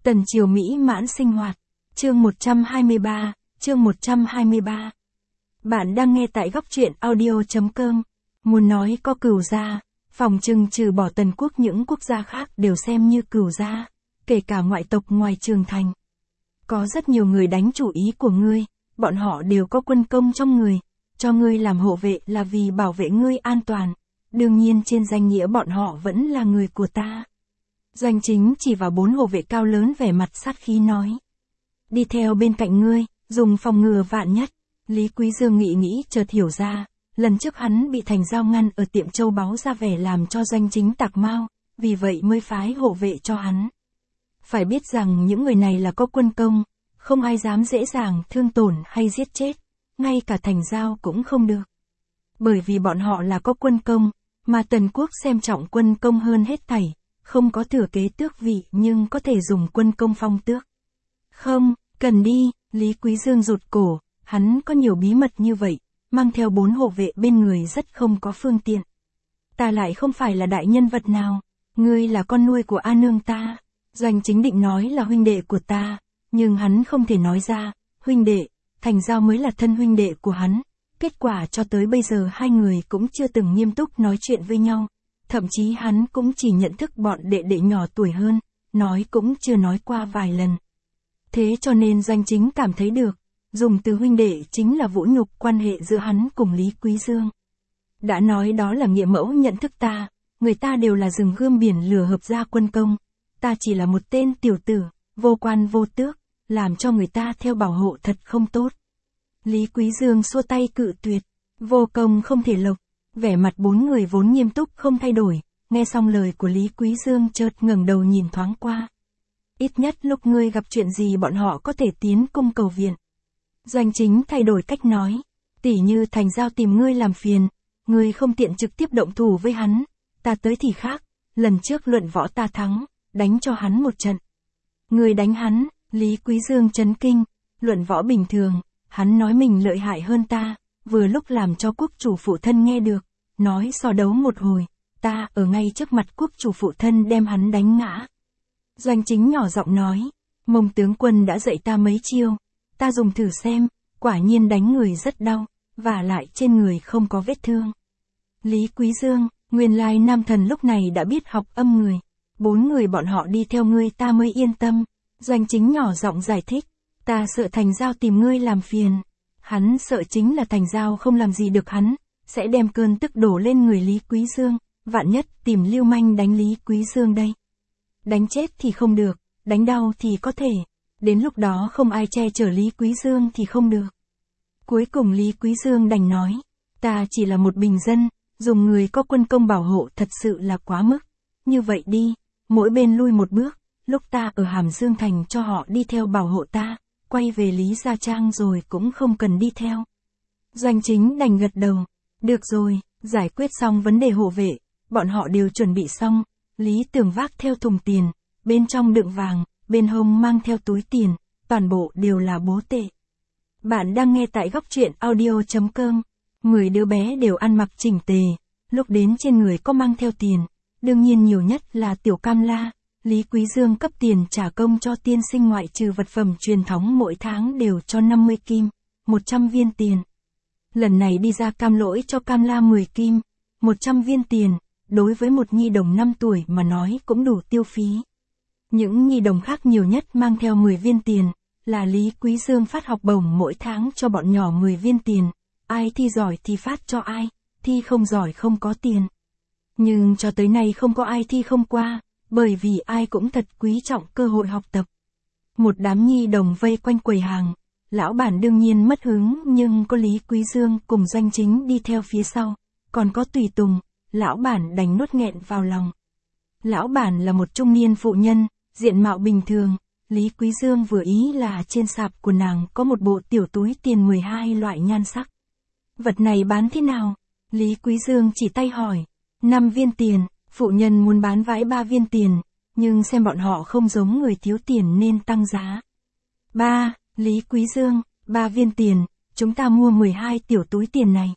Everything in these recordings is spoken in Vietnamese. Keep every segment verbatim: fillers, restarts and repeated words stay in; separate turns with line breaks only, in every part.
Tần Triều mỹ mãn sinh hoạt. Chương một trăm hai mươi ba, chương một trăm hai mươi ba. Bạn đang nghe tại góc truyện audio chấm com. Muốn nói có cửu gia, phòng trừng trừ bỏ Tần quốc những quốc gia khác đều xem như cửu gia, kể cả ngoại tộc ngoài Trường Thành. Có rất nhiều người đánh chủ ý của ngươi, bọn họ đều có quân công trong người, cho ngươi làm hộ vệ là vì bảo vệ ngươi an toàn, đương nhiên trên danh nghĩa bọn họ vẫn là người của ta. Doanh Chính chỉ vào bốn hộ vệ cao lớn vẻ mặt sát khí nói. Đi theo bên cạnh ngươi, dùng phòng ngừa vạn nhất. Lý Quý Dương nghĩ nghĩ chợt hiểu ra, lần trước hắn bị Thành Giao ngăn ở tiệm châu báu ra vẻ làm cho Doanh Chính tạc mau, vì vậy mới phái hộ vệ cho hắn. Phải biết rằng những người này là có quân công, không ai dám dễ dàng thương tổn hay giết chết, ngay cả Thành Giao cũng không được. Bởi vì bọn họ là có quân công, mà Tần quốc xem trọng quân công hơn hết thảy, không có thừa kế tước vị nhưng có thể dùng quân công phong tước. Không, cần đi, Lý Quý Dương rụt cổ, hắn có nhiều bí mật như vậy, mang theo bốn hộ vệ bên người rất không có phương tiện. Ta lại không phải là đại nhân vật nào, ngươi là con nuôi của A Nương ta. Doanh Chính định nói là huynh đệ của ta, nhưng hắn không thể nói ra, huynh đệ, Thành Giao mới là thân huynh đệ của hắn. Kết quả cho tới bây giờ hai người cũng chưa từng nghiêm túc nói chuyện với nhau, thậm chí hắn cũng chỉ nhận thức bọn đệ đệ nhỏ tuổi hơn, nói cũng chưa nói qua vài lần. Thế cho nên Doanh Chính cảm thấy được, dùng từ huynh đệ chính là vũ nhục quan hệ giữa hắn cùng Lý Quý Dương. Đã nói đó là nghĩa mẫu nhận thức ta, người ta đều là rừng gươm biển lửa hợp gia quân công, ta chỉ là một tên tiểu tử, vô quan vô tước, làm cho người ta theo bảo hộ thật không tốt. Lý Quý Dương xua tay cự tuyệt, vô công không thể lộc, vẻ mặt bốn người vốn nghiêm túc không thay đổi, nghe xong lời của Lý Quý Dương chợt ngẩng đầu nhìn thoáng qua. Ít nhất lúc ngươi gặp chuyện gì bọn họ có thể tiến cung cầu viện. Doanh Chính thay đổi cách nói, tỉ như Thành Giao tìm ngươi làm phiền, ngươi không tiện trực tiếp động thủ với hắn, ta tới thì khác, lần trước luận võ ta thắng, đánh cho hắn một trận. Ngươi đánh hắn, Lý Quý Dương chấn kinh, luận võ bình thường, hắn nói mình lợi hại hơn ta, vừa lúc làm cho quốc chủ phụ thân nghe được, nói so đấu một hồi, ta ở ngay trước mặt quốc chủ phụ thân đem hắn đánh ngã. Doanh Chính nhỏ giọng nói, Mông tướng quân đã dạy ta mấy chiêu, ta dùng thử xem, quả nhiên đánh người rất đau, và lại trên người không có vết thương. Lý Quý Dương, nguyên lai nam thần lúc này đã biết học âm người, bốn người bọn họ đi theo ngươi ta mới yên tâm. Doanh Chính nhỏ giọng giải thích, ta sợ Thành Giao tìm ngươi làm phiền. Hắn sợ chính là Thành Giao không làm gì được hắn, sẽ đem cơn tức đổ lên người Lý Quý Dương, vạn nhất tìm lưu manh đánh Lý Quý Dương đây. Đánh chết thì không được, đánh đau thì có thể, đến lúc đó không ai che chở Lý Quý Dương thì không được. Cuối cùng Lý Quý Dương đành nói, ta chỉ là một bình dân, dùng người có quân công bảo hộ thật sự là quá mức. Như vậy đi, mỗi bên lui một bước, lúc ta ở Hàm Dương Thành cho họ đi theo bảo hộ ta, quay về Lý Gia Trang rồi cũng không cần đi theo. Doanh Chính đành gật đầu, được rồi, giải quyết xong vấn đề hộ vệ, bọn họ đều chuẩn bị xong, Lý Tường vác theo thùng tiền, bên trong đựng vàng, bên hông mang theo túi tiền, toàn bộ đều là bố tệ. Bạn đang nghe tại góc truyện audio chấm com, mười đứa bé đều ăn mặc chỉnh tề, lúc đến trên người có mang theo tiền, đương nhiên nhiều nhất là Tiểu Cam La. Lý Quý Dương cấp tiền trả công cho tiên sinh ngoại trừ vật phẩm truyền thống mỗi tháng đều cho năm mươi kim, một trăm viên tiền. Lần này đi ra cam lỗi cho Cam La mười kim, một trăm viên tiền, đối với một nhi đồng năm tuổi mà nói cũng đủ tiêu phí. Những nhi đồng khác nhiều nhất mang theo mười viên tiền, là Lý Quý Dương phát học bổng mỗi tháng cho bọn nhỏ mười viên tiền, ai thi giỏi thì phát cho ai, thi không giỏi không có tiền. Nhưng cho tới nay không có ai thi không qua, bởi vì ai cũng thật quý trọng cơ hội học tập. Một đám nhi đồng vây quanh quầy hàng, lão bản đương nhiên mất hứng nhưng có Lý Quý Dương cùng Doanh Chính đi theo phía sau, còn có tùy tùng, lão bản đành nuốt nghẹn vào lòng. Lão bản là một trung niên phụ nhân, diện mạo bình thường, Lý Quý Dương vừa ý là trên sạp của nàng có một bộ tiểu túi tiền mười hai loại nhan sắc. Vật này bán thế nào? Lý Quý Dương chỉ tay hỏi, năm viên tiền. Phụ nhân muốn bán vãi ba viên tiền, nhưng xem bọn họ không giống người thiếu tiền nên tăng giá. Ba, Lý Quý Dương, ba viên tiền, chúng ta mua mười hai tiểu túi tiền này.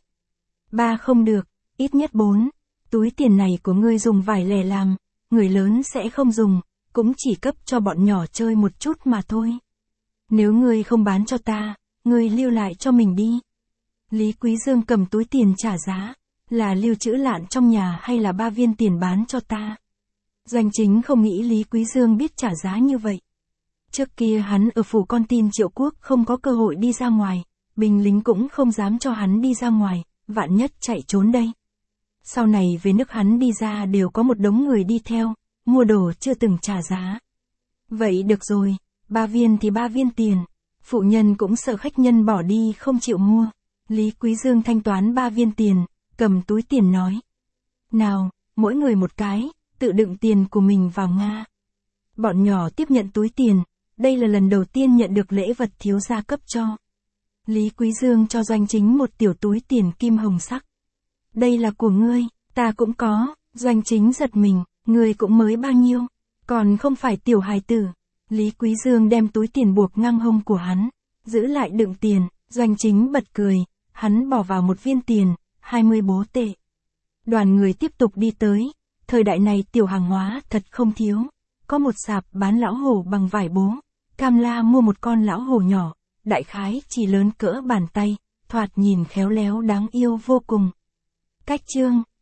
Ba không được, ít nhất bốn, túi tiền này của ngươi dùng vải lẻ làm, người lớn sẽ không dùng, cũng chỉ cấp cho bọn nhỏ chơi một chút mà thôi. Nếu ngươi không bán cho ta, ngươi lưu lại cho mình đi. Lý Quý Dương cầm túi tiền trả giá, là lưu trữ lạn trong nhà hay là ba viên tiền bán cho ta. Doanh Chính không nghĩ Lý Quý Dương biết trả giá như vậy. Trước kia hắn ở phủ con tin Triệu Quốc không có cơ hội đi ra ngoài, binh lính cũng không dám cho hắn đi ra ngoài, vạn nhất chạy trốn đây. Sau này về nước hắn đi ra đều có một đống người đi theo, mua đồ chưa từng trả giá. Vậy được rồi, ba viên thì ba viên tiền, phụ nhân cũng sợ khách nhân bỏ đi không chịu mua. Lý Quý Dương thanh toán ba viên tiền, cầm túi tiền nói. Nào, mỗi người một cái, tự đựng tiền của mình vào Nga. Bọn nhỏ tiếp nhận túi tiền, đây là lần đầu tiên nhận được lễ vật thiếu gia cấp cho. Lý Quý Dương cho Doanh Chính một tiểu túi tiền kim hồng sắc. Đây là của ngươi, ta cũng có. Doanh Chính giật mình, ngươi cũng mới bao nhiêu, còn không phải tiểu hài tử. Lý Quý Dương đem túi tiền buộc ngang hông của hắn, giữ lại đựng tiền. Doanh Chính bật cười, hắn bỏ vào một viên tiền, hai mươi bố tệ. Đoàn người tiếp tục đi tới, thời đại này tiểu hàng hóa thật không thiếu. Có một sạp bán lão hổ bằng vải bố, Cam La mua một con lão hổ nhỏ, đại khái chỉ lớn cỡ bàn tay, thoạt nhìn khéo léo đáng yêu vô cùng. Cách chương